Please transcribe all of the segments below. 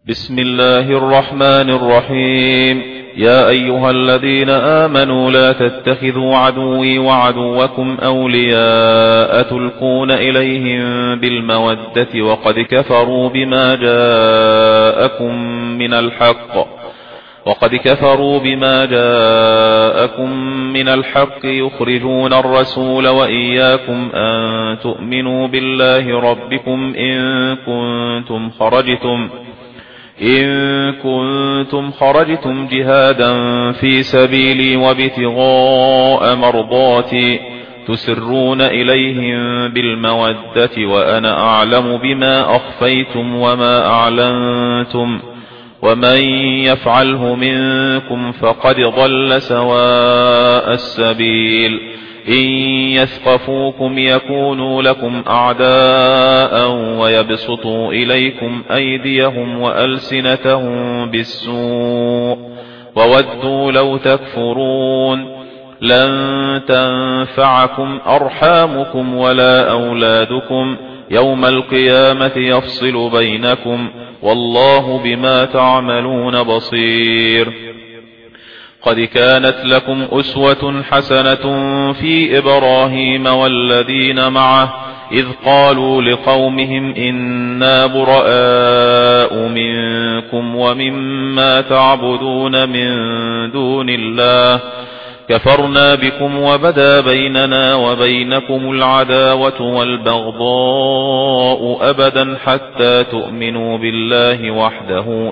بسم الله الرحمن الرحيم. يا أيها الذين آمنوا لا تتخذوا عدوي وعدوكم أولياء تلقون إليهم بالمودة وقد كفروا بما جاءكم من الحق يخرجون الرسول وإياكم أن تؤمنوا بالله ربكم إن كنتم خرجتم جهادا في سبيلي وابتغاء مرضاتي تسرون إليهم بالمودة وأنا أعلم بما أخفيتم وما أعلنتم ومن يفعله منكم فقد ضل سواء السبيل. إن يثقفوكم يكونوا لكم أعداء ويبسطوا إليكم أيديهم وألسنتهم بالسوء وودوا لو تكفرون. لن تنفعكم أرحامكم ولا أولادكم يوم القيامة يفصل بينكم والله بما تعملون بصير. قد كانت لكم أسوة حسنة في إبراهيم والذين معه إذ قالوا لقومهم إنا براء منكم ومما تعبدون من دون الله كفرنا بكم وبدا بيننا وبينكم العداوة والبغضاء أبدا حتى تؤمنوا بالله وحده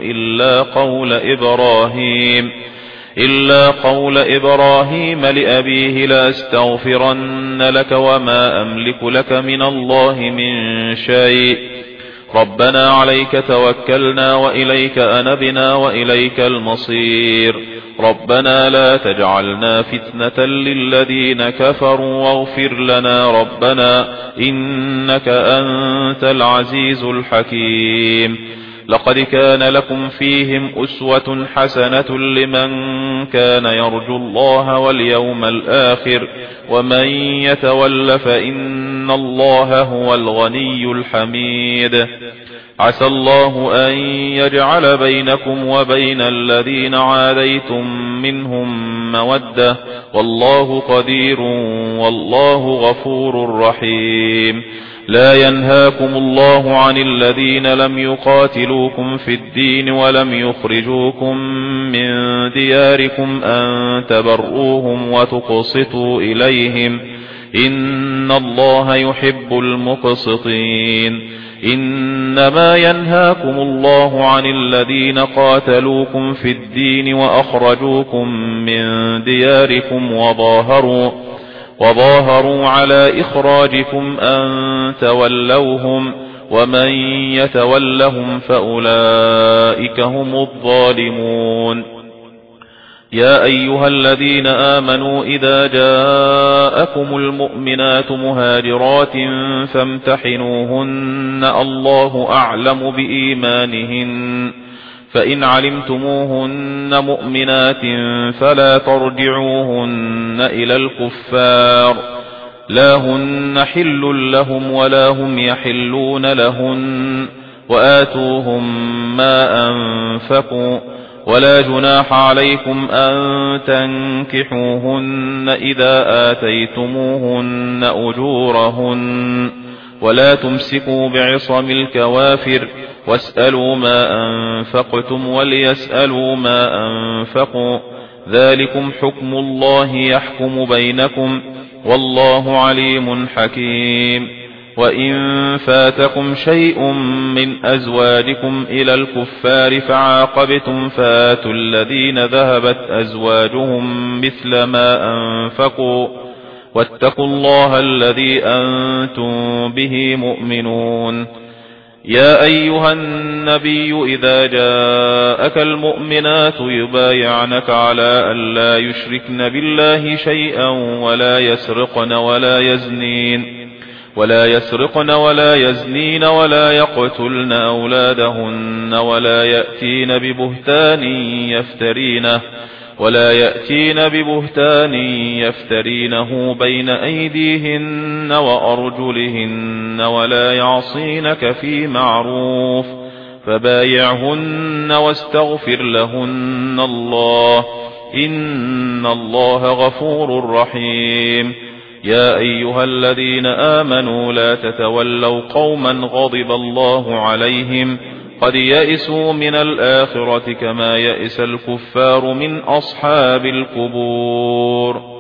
إلا قول إبراهيم لأبيه لأستغفرن لك وما أملك لك من الله من شيء ربنا عليك توكلنا وإليك أنبنا وإليك المصير ربنا لا تجعلنا فتنة للذين كفروا واغفر لنا ربنا إنك أنت العزيز الحكيم. لقد كان لكم فيهم أسوة حسنة لمن كان يرجو الله واليوم الآخر ومن يتول فإن الله هو الغني الحميد. عسى الله أن يجعل بينكم وبين الذين عاديتم منهم مودة والله قدير والله غفور رحيم. لا ينهاكم الله عن الذين لم يقاتلوكم في الدين ولم يخرجوكم من دياركم أن تبروهم وتقسطوا إليهم إن الله يحب المقسطين. إنما ينهاكم الله عن الذين قاتلوكم في الدين وأخرجوكم من دياركم وظاهروا على إخراجكم أن تولوهم ومن يتولهم فأولئك هم الظالمون. يا أيها الذين آمنوا إذا جاءكم المؤمنات مهاجرات فامتحنوهن الله أعلم بإيمانهن فإن علمتموهن مؤمنات فلا ترجعوهن إلى الكفار لا هن حل لهم ولا هم يحلون لهن وآتوهم ما أنفقوا ولا جناح عليكم أن تنكحوهن إذا آتيتموهن أجورهن ولا تمسكوا بعصم الكوافر واسألوا ما أنفقتم وليسألوا ما أنفقوا ذلكم حكم الله يحكم بينكم والله عليم حكيم. وإن فاتكم شيء من أزواجكم إلى الكفار فعاقبتم فآتوا الذين ذهبت أزواجهم مثل ما أنفقوا واتقوا الله الذي أنتم به مؤمنون. يا أيها النبي إذا جاءك المؤمنات يبايعنك على أن لا يشركن بالله شيئا ولا يسرقن ولا يزنين ولا يقتلن أولادهن ولا يأتين ببهتان يفترينه بين أيديهن وأرجلهن ولا يعصينك في معروف فبايعهن واستغفر لهن الله إن الله غفور رحيم. يا أيها الذين آمنوا لا تتولوا قوما غضب الله عليهم قد يئسوا من الآخرة كما يئس الكفار من أصحاب القبور.